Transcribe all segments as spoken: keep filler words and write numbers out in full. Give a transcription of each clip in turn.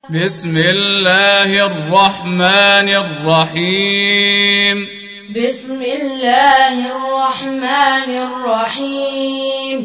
بسم الله الرحمن الرحيم بسم الله الرحمن الرحيم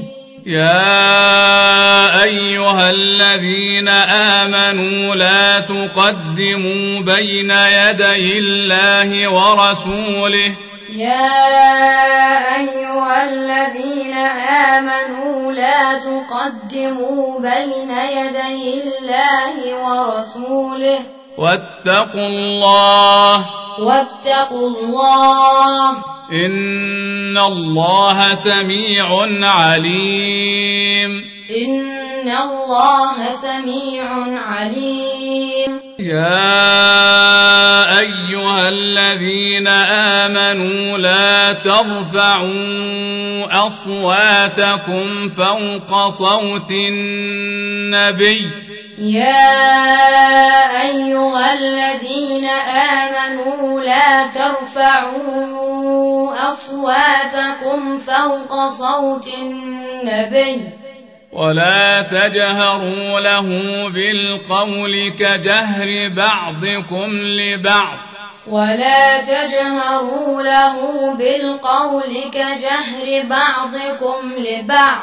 يا أيها الذين آمنوا لا تقدموا بين يدي الله ورسوله يا أيها الذين آمنوا لا تقدموا بين يدي الله ورسوله واتقوا الله واتقوا الله إن الله سميع عليم إن الله سميع عليم يا أيها الذين آمنوا لا ترفعوا أصواتكم فوق صوت النبي يا أيها الذين آمنوا لا ترفعوا أصواتكم فوق صوت النبي ولا تجهروا له بالقول كجهر بعضكم لبعض ولا تجهروا له بالقول كجهر بعضكم لبعض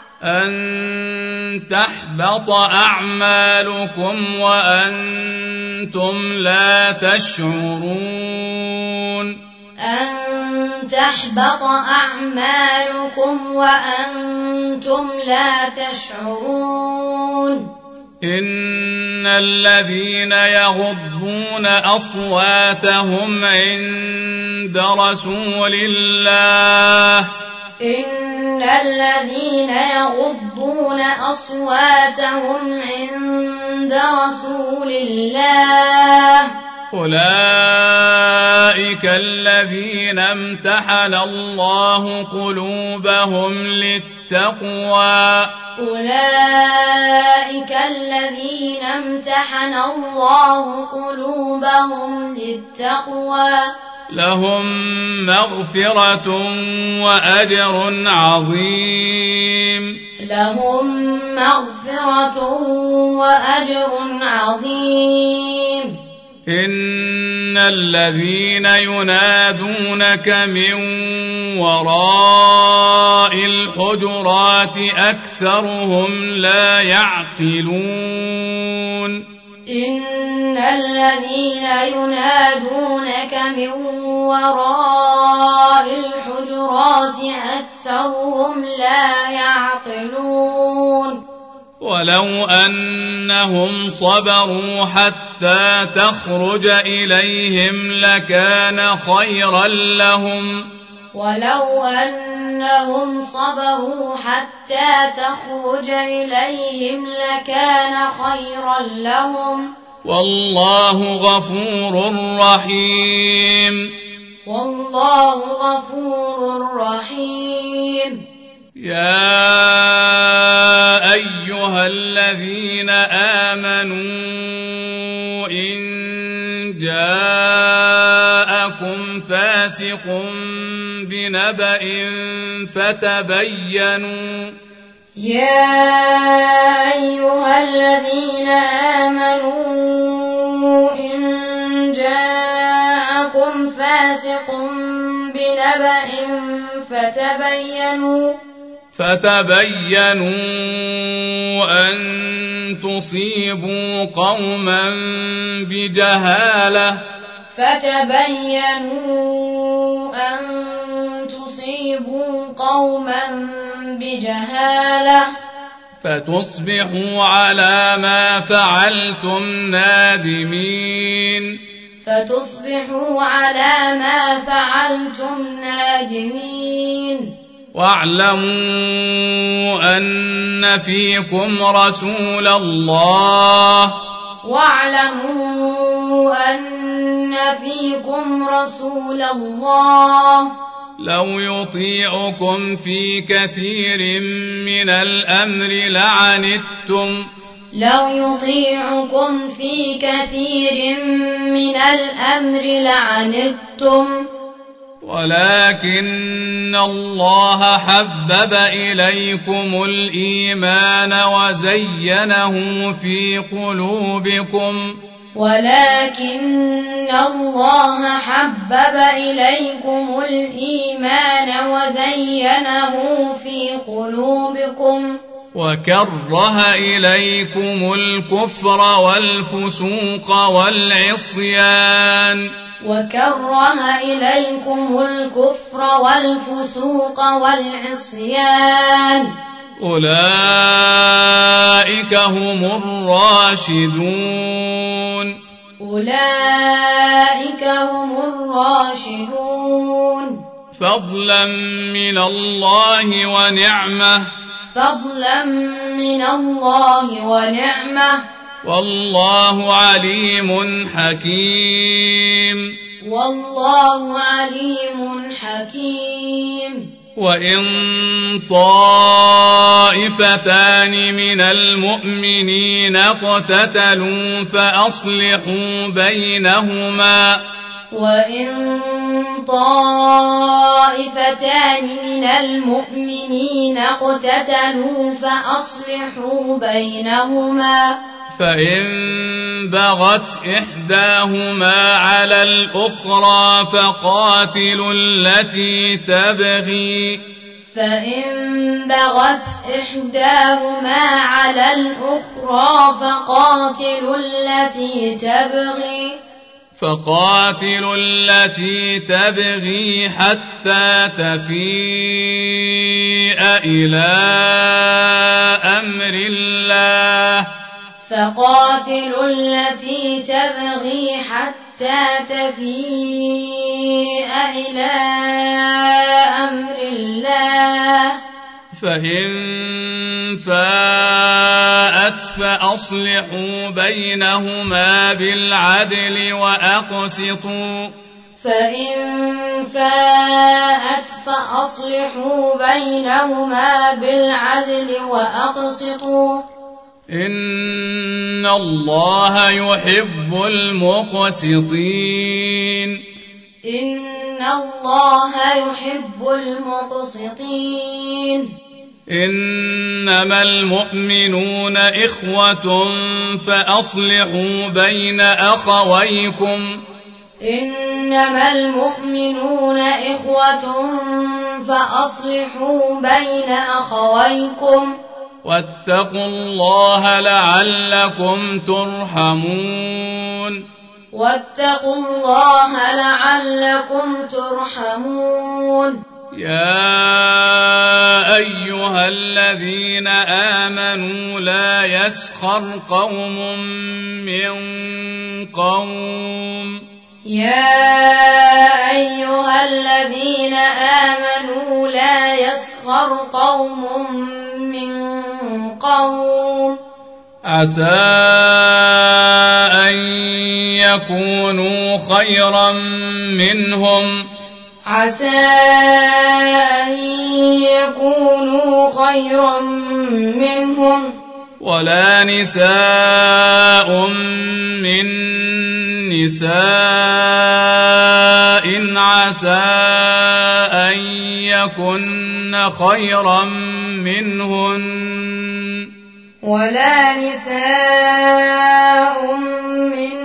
أن تحبط أعمالكم وأنتم لا تشعرون أن تحبط أعمالكم وأنتم لا تشعرون إن الذين يغضون أصواتهم عند رسول الله إن الذين يغضون أصواتهم عند رسول الله أولئك الذين امتحن الله قلوبهم للتقوى أولئك الذين امتحن الله قلوبهم للتقوى لهم مغفرة وأجر عظيم لهم مغفرة وأجر عظيم إن الذين ينادونك من وراء الحجرات أكثرهم لا يعقلون إن الذين ينادونك من وراء الحجرات أكثرهم لا يعقلون ولو أنهم صبروا حتى تخرج إليهم لكان خيرا لهم ولو أنهم صبروا حتى تخرج إليهم لكان خيرا لهم والله غفور رحيم والله غفور رحيم يا أيها الذين آمنوا إن جاءكم فاسق بنبأ فتبينوا يا أيها الذين آمنوا إن جاءكم فاسق بنبأ فتبينوا فتبينوا أن تصيبوا قوما بجهالة فتبينوا أن تصيبوا قوما بجهالة فتصبحوا على ما فعلتم نادمين فتصبحوا على ما فعلتم نادمين واعلموا أن فيكم رسول الله واعلموا أن فيكم رسول الله لو يطيعكم في كثير من الأمر لعنتم لو يطيعكم في كثير من الأمر لعنتم ولكن الله حبب إليكم الإيمان وزينه في قلوبكم ولكن الله حبب إليكم الإيمان وزينه في قلوبكم وكره إليكم الكفر والفسوق والعصيان وكره إليكم الكفر والفسوق والعصيان أولئك هم الراشدون أولئك هم الراشدون فضلا من الله ونعمة فضلا من الله ونعمة والله عليم حكيم والله عليم حكيم وإن طائفتان من المؤمنين اقتتلوا فأصلحوا بينهما وإن طائفتان من المؤمنين اقتتلوا فأصلحوا بينهما فإن بغت إحداهما على الأخرى فقاتلوا التي تبغي فإن بغت إحداهما على الأخرى فقاتلوا التي تبغي فقاتلوا التي تبغي حتى تفيء إلى أمر الله فقاتلوا التي تبغي حتى تفيء إلى أمر الله فإن فاءت فأصلحوا بينهما بالعدل وأقسطوا فإن فاءت فأصلحوا بينهما بالعدل وأقسطوا إن الله يحب المقسطين إن الله يحب المقسطين إنما المؤمنون إخوة فأصلحوا بين أخويكم إنما المؤمنون إخوة فأصلحوا بين أخويكم واتقوا الله لعلكم ترحمون واتقوا الله لعلكم ترحمون يا أيها الذين آمنوا لا يسخر قوم من قوم يا أيها الذين آمنوا لا يسخر قوم من قوم عسى أن يكونوا خيرا منهم عسى أن يكونوا خيرا منهم ولا نساء من نساء عسى أن يكن خيرا منهن ولا نساء من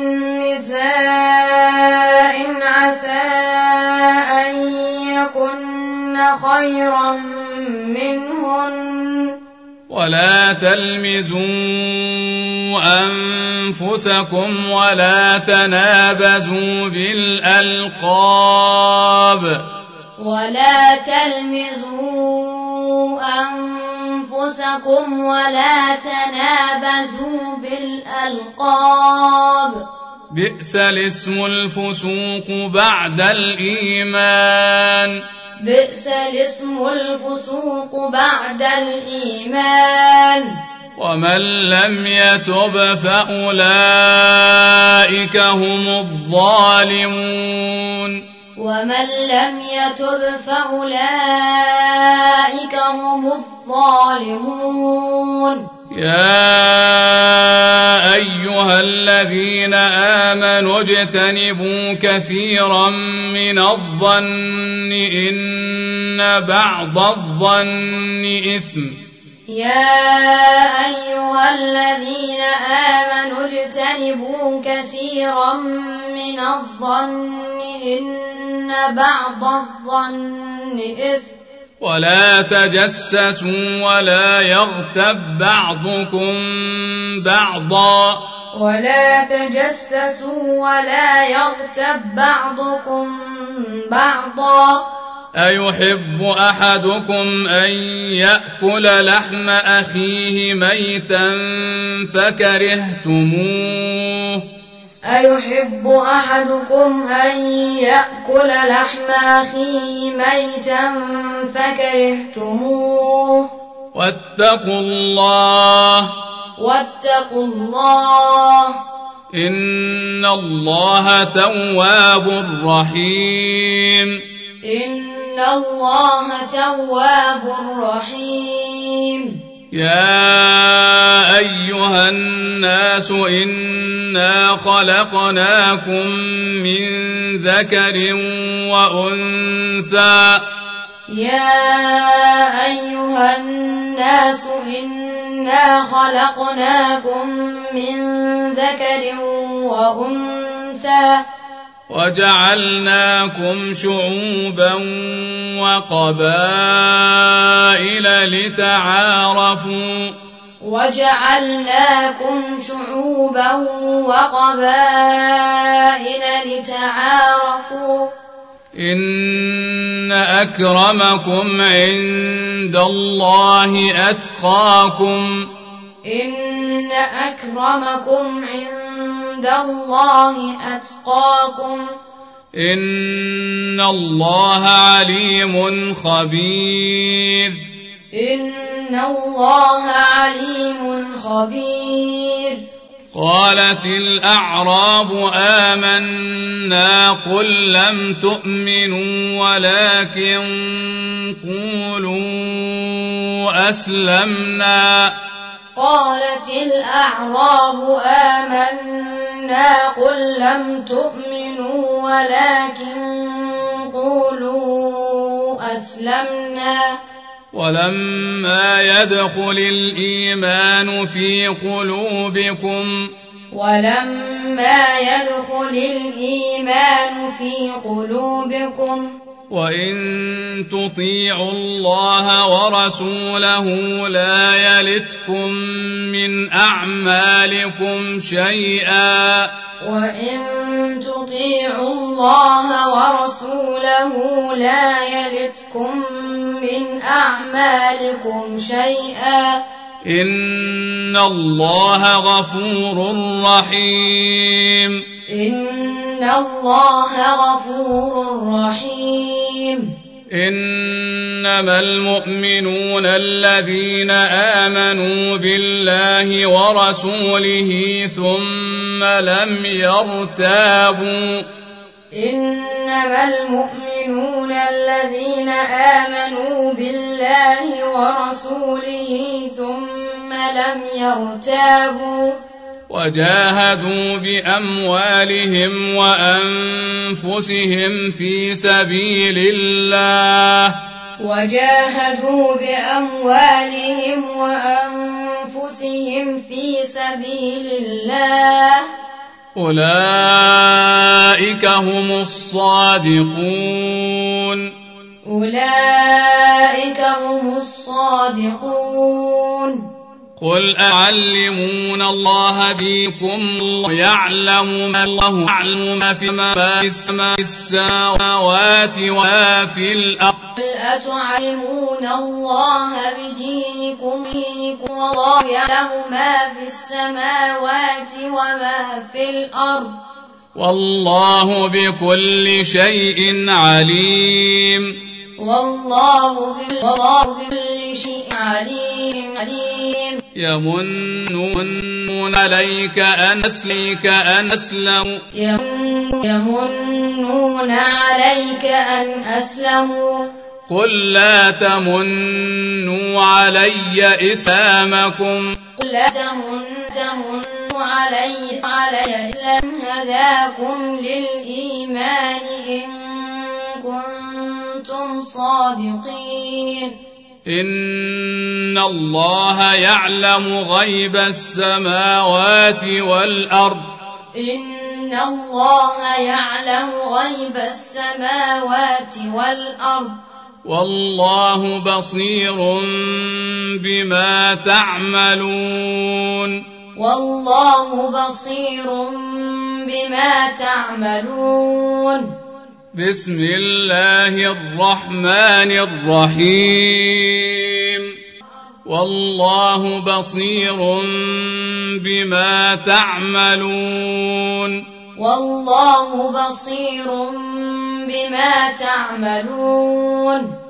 نساء عسى أن يكن خيرا منهن ولا تلمزوا أنفسكم ولا تنابزوا بالألقاب ولا تلمزوا أنفسكم ولا تنابزوا بالألقاب بئس الاسم الفسوق بعد الإيمان بئس الاسم الفسوق بعد الإيمان ومن لم يتب فأولئك هم الظالمون ومن لم يتب فأولئك هم الظالمون يا أيها الذين آمنوا اجتنبوا كثيرا من الظن إن بعض الظن إثم يا أيها الذين آمنوا اجتنبوا كثيرا من الظن إن بعض الظن إثم ولا تجسسوا ولا يغتب بعضكم بعضا ولا تجسسوا ولا يغتب بعضكم بعضا أيحب أحدكم أن يأكل لحم أخيه ميتا فكرهتموه أيحب أحدكم أن يأكل لحم أخيه ميتا فكرهتموه واتقوا الله واتقوا الله إن الله تواب رحيم إن الله تواب رحيم يا أيها الناس إنا خلقناكم من ذكر وأنثى يا أيها الناس إنا خلقناكم من ذكر وأنثى وجعلناكم شعوبا وقبائل لتعارفوا وجعلناكم شعوبا وقبائل لتعارفوا إن أكرمكم عند الله أتقاكم إن أكرمكم عند الله أتقاكم إن الله عليم خبير إن الله عليم خبير قالت الأعراب آمنا قل لم تؤمنوا ولكن قولوا أسلمنا قالت الأعراب آمنا قل لم تؤمنوا ولكن قولوا أسلمنا ولما يدخل الإيمان في قلوبكم ولما يدخل الإيمان في قلوبكم وإن تطيعوا الله ورسوله لا يلتكم من أعمالكم شيئا وإن تطيعوا الله ورسوله لا يلتكم من أعمالكم شيئا إن الله غفور رحيم إن الله غفور رحيم إنما المؤمنون الذين آمنوا بالله ورسوله ثم لم يرتابوا إنما المؤمنون الذين آمنوا بالله ورسوله ثم لم يرتابوا وجاهدوا بأموالهم وأنفسهم في سبيل الله وجاهدوا بأموالهم وأنفسهم في سبيل الله أولئك هم الصادقون أولئك هم الصادقون قل أعلمون الله بكم يعلم ما الله يعلم ما في السماوات وما في الأرض قل أتعلمون الله بدينكم والله يعلم ما في السماوات وما في الأرض والله بكل شيء عليم والله بكل شيء عليم. يمنون عليك أن أسلمك أن أسلموا يمنون عليك أن أسلموا قل لا تمنوا علي إسلامكم قل لا تمنوا علي علي إسلام هداكم للإيمان إن كنتم صادقين. إن الله يعلم غيب السماوات والأرض إن الله يعلم غيب السماوات والأرض والله بصير بما تعملون والله بصير بما تعملون. بسم الله الرحمن الرحيم والله بصير بما تعملون والله بصير بما تعملون.